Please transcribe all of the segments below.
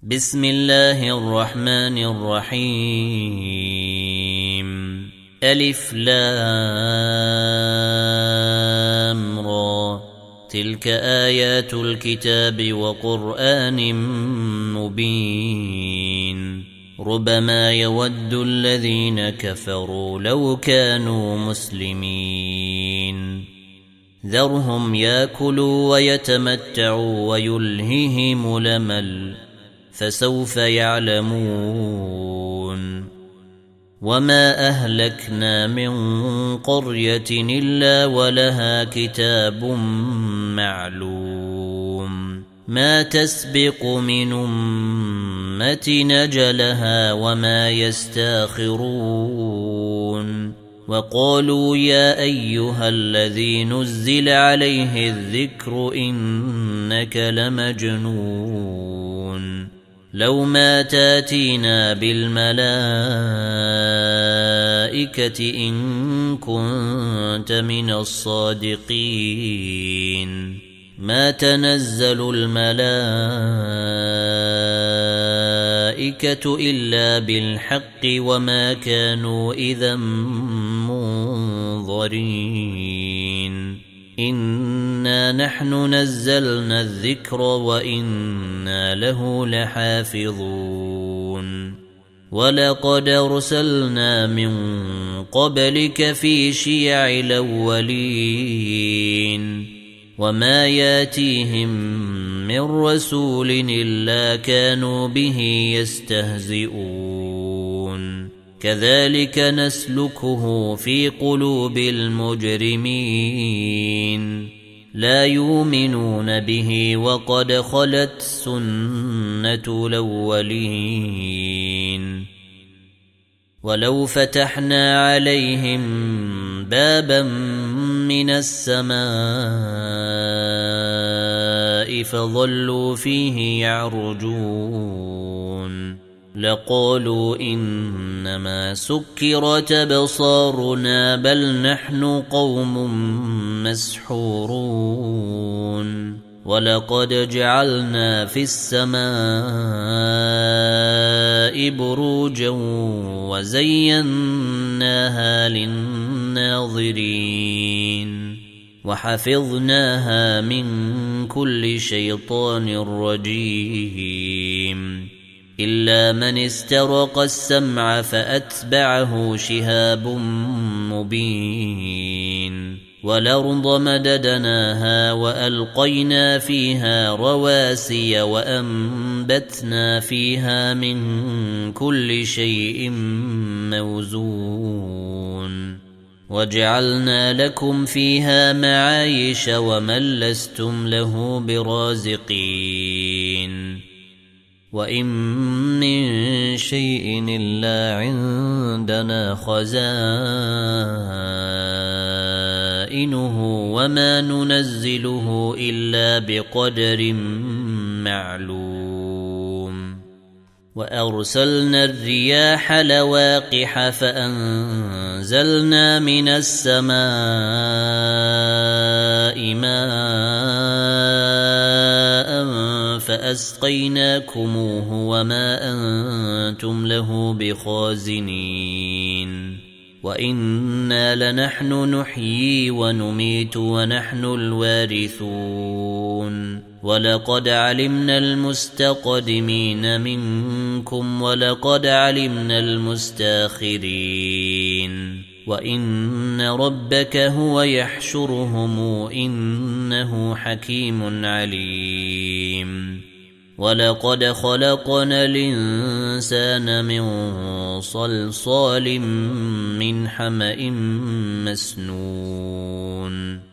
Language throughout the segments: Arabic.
بسم الله الرحمن الرحيم ألف لام را تلك آيات الكتاب وقرآن مبين ربما يود الذين كفروا لو كانوا مسلمين ذرهم ياكلوا ويتمتعوا ويلههم الأمل فسوف يعلمون وما أهلكنا من قرية إلا ولها كتاب معلوم ما تسبق من أمة نجلها وما يستاخرون وقالوا يا أيها الذي نزل عليه الذكر إنك لمجنون لو ما تاتينا بالملائكة إن كنت من الصادقين ما تنزل الملائكة إلا بالحق وما كانوا إذا منظرين إنا نحن نزلنا الذكر وإنا له لحافظون ولقد أرسلنا من قبلك في شيع الأولين وما ياتيهم من رسول إلا كانوا به يستهزئون كذلك نسلكه في قلوب المجرمين لا يؤمنون به وقد خلت سنة الأولين ولو فتحنا عليهم بابا من السماء فظلوا فيه يعرجون لقالوا إنما سكرت أبصارنا بل نحن قوم مسحورون ولقد جعلنا في السماء بروجا وزيناها للناظرين وحفظناها من كل شيطان رجيم إلا من استرق السمع فأتبعه شهاب مبين والأرض مددناها وألقينا فيها رواسي وأنبتنا فيها من كل شيء موزون وجعلنا لكم فيها معايش ومن لستم له برازقين وإن من شيء إلا عندنا خزائنه وما ننزله إلا بقدر معلوم وأرسلنا الرياح لواقح فأنزلنا من السماء ماء فأسقيناكموه وما أنتم له بخازنين وإنا لنحن نحيي ونميت ونحن الوارثون ولقد علمنا المستقدمين منكم ولقد علمنا المستاخرين وإن ربك هو يحشرهم إنه حكيم عليم ولقد خلقنا الإنسان من صلصال من حمأ مسنون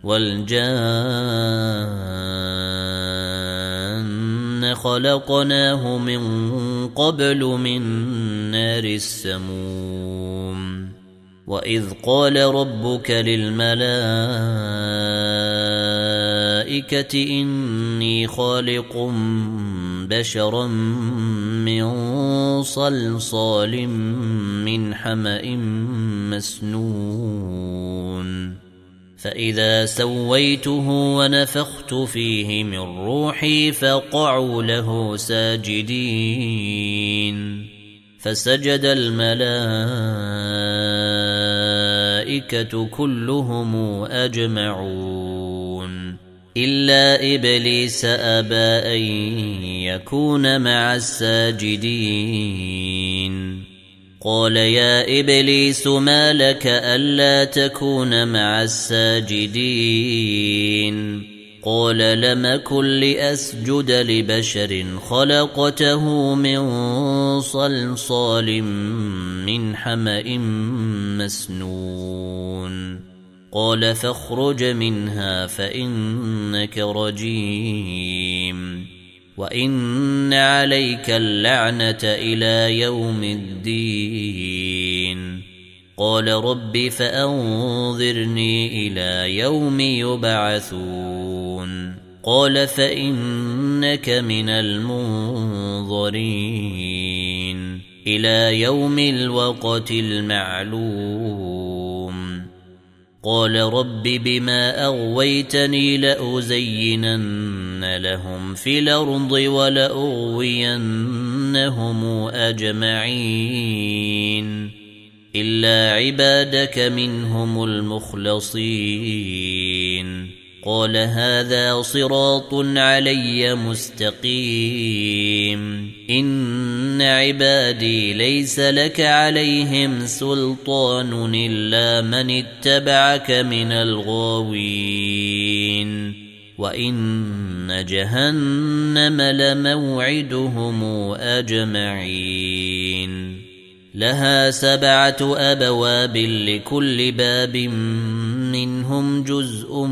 والجان خلقناه من قبل من نار السموم وإذ قال ربك للملائكة إني خالق بشرا من صلصال من حمأ مسنون فإذا سويته ونفخت فيه من روحي فقعوا له ساجدين فسجد الملائكة كلهم أجمعون إلا إبليس أبى أن يكون مع الساجدين قال يا إبليس ما لك ألا تكون مع الساجدين قال لم كن لأسجد لبشر خلقته من صلصال من حمأ مسنون قال فاخرج منها فإنك رجيم وإن عليك اللعنة إلى يوم الدين قال رب فأنظرني إلى يوم يبعثون قال فإنك من المنظرين إلى يوم الوقت المعلوم قال رب بما أغويتني لأزينن لهم في الأرض ولأغوينهم أجمعين إلا عبادك منهم المخلصين قال هذا صراط علي مستقيم إن عبادي ليس لك عليهم سلطان إلا من اتبعك من الغاوين وإن جهنم لموعدهم أجمعين لها 7 أبواب لكل باب منهم جزء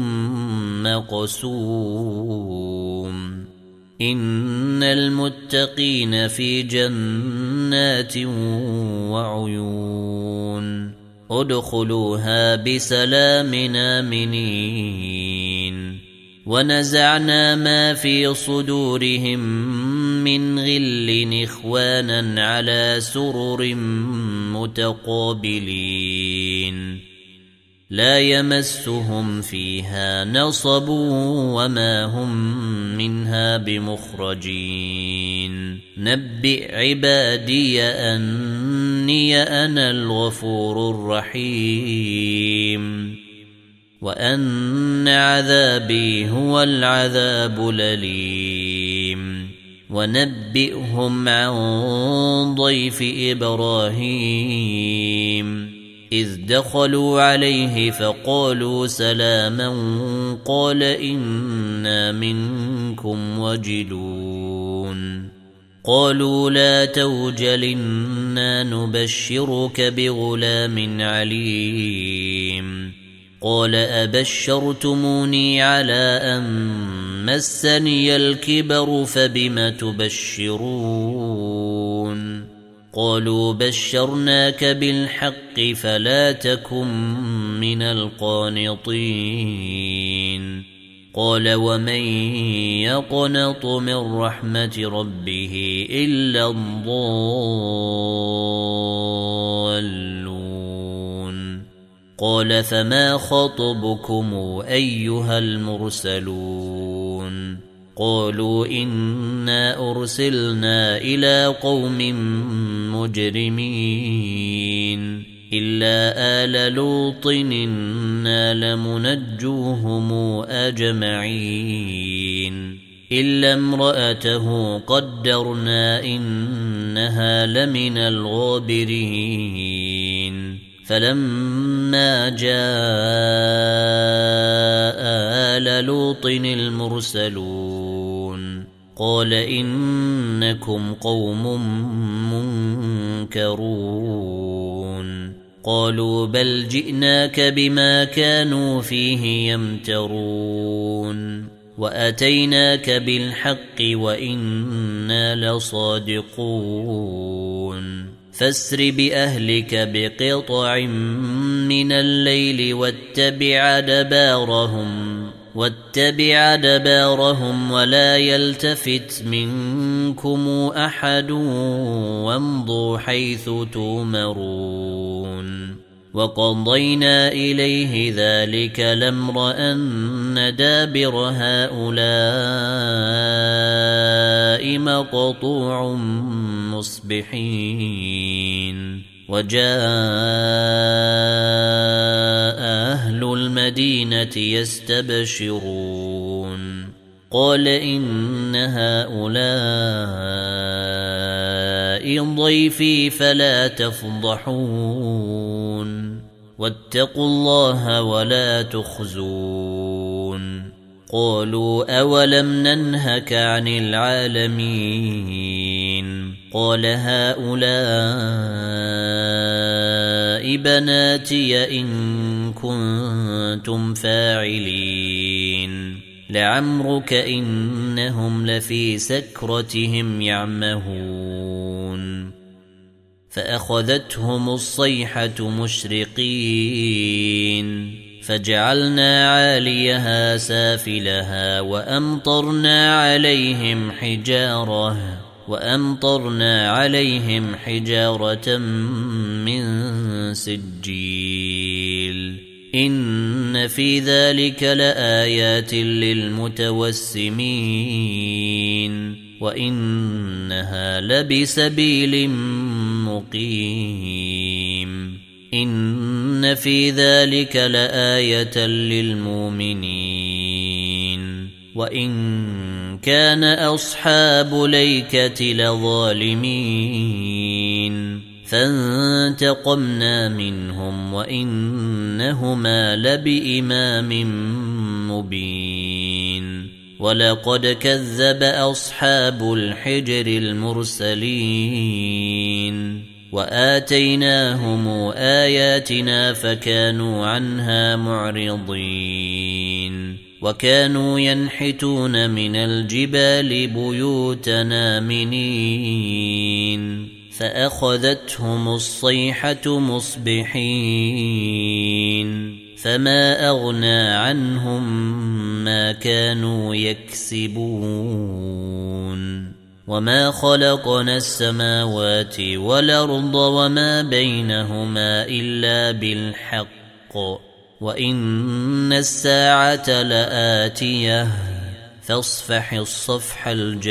مقسوم إن المتقين في جنات وعيون ادخلوها بسلام آمنين ونزعنا ما في صدورهم من غل إخوانا على سرر متقابلين لا يمسهم فيها نصب وما هم منها بمخرجين نبئ عبادي أني أنا الغفور الرحيم وأن عذابي هو العذاب الأليم ونبئهم عن ضيف إبراهيم إذ دخلوا عليه فقالوا سلاما قال إنا منكم وجلون قالوا لا توجل إنا نبشرك بغلام عليم قال أبشرتموني على أن مسني الكبر فبم تبشرون قالوا بشرناك بالحق فلا تكن من القانطين قال ومن يقنط من رحمة ربه إلا الضالون قال فما خطبكم أيها المرسلون قالوا إنا أرسلنا إلى قوم مجرمين إلا آل لوط إنا لمنجوهم أجمعين إلا امرأته قدرنا إنها لمن الغابرين فلما جاء آل لوط المرسلون قال إنكم قوم منكرون قالوا بل جئناك بما كانوا فيه يمترون وأتيناك بالحق وإنا لصادقون فاسر بأهلك بقطع من الليل واتبع دبارهم ولا يلتفت منكم أحد وامضوا حيث تؤمرون وقضينا إليه ذلك الأمر أن دابر هؤلاء مقطوع مصبحين وجاء أهل المدينة يستبشرون قال إن هؤلاء ضيفي فلا تفضحون واتقوا الله ولا تخزون قالوا أولم ننهك عن العالمين قال هؤلاء بناتي إن كنتم فاعلين لعمرك إنهم لفي سكرتهم يعمهون فأخذتهم الصيحة مشرقين فجعلنا عاليها سافلها وأمطرنا عليهم حجارة من سجيل إن في ذلك لآيات للمتوسمين وإنها لبسبيل مقيم إن في ذلك لآية للمؤمنين وإن كان أصحاب ليكة لظالمين فانتقمنا منهم وإنهما لبإمام مبين ولقد كذب أصحاب الحجر المرسلين وآتيناهم آياتنا فكانوا عنها معرضين وكانوا ينحتون من الجبال بيوتنا آمنين فأخذتهم الصيحة مصبحين فما أغنى عنهم ما كانوا يكسبون وما خلقنا السماوات والأرض وما بينهما إلا بالحق وإن الساعة لآتية فاصفح الصفح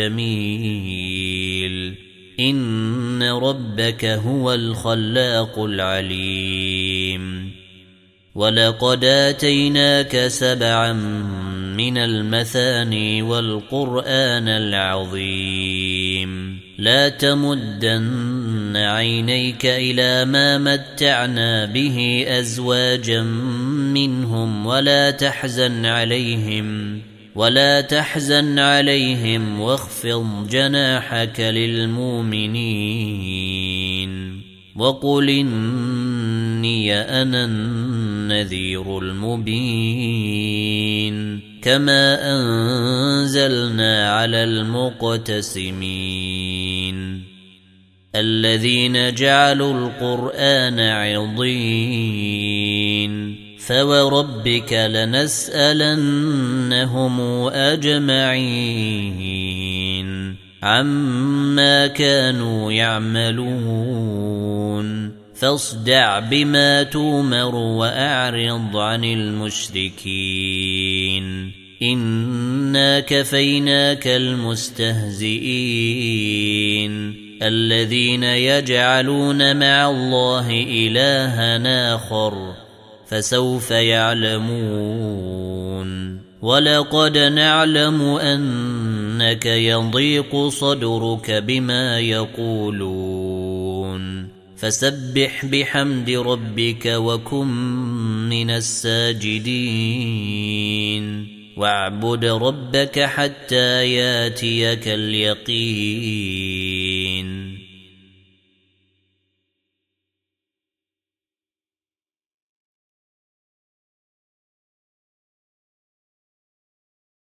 الجميل إن ربك هو الخلاق العليم ولقد آتيناك 7 من المثاني والقرآن العظيم لا تمدن عينيك إلى ما متعنا به أزواجا منهم ولا تحزن عليهم واخفض جناحك للمؤمنين وقل إني أنا النذير المبين كما أنزلنا على المقتسمين الذين جعلوا القرآن عضين فوربك لنسألنهم أجمعين عما كانوا يعملون فاصدع بما تؤمر وأعرض عن المشركين إنا كفيناك المستهزئين الذين يجعلون مع الله إلها آخر فسوف يعلمون ولقد نعلم أنك يضيق صدرك بما يقولون فسبح بحمد ربك وكن من الساجدين واعبد ربك حتى ياتيك اليقين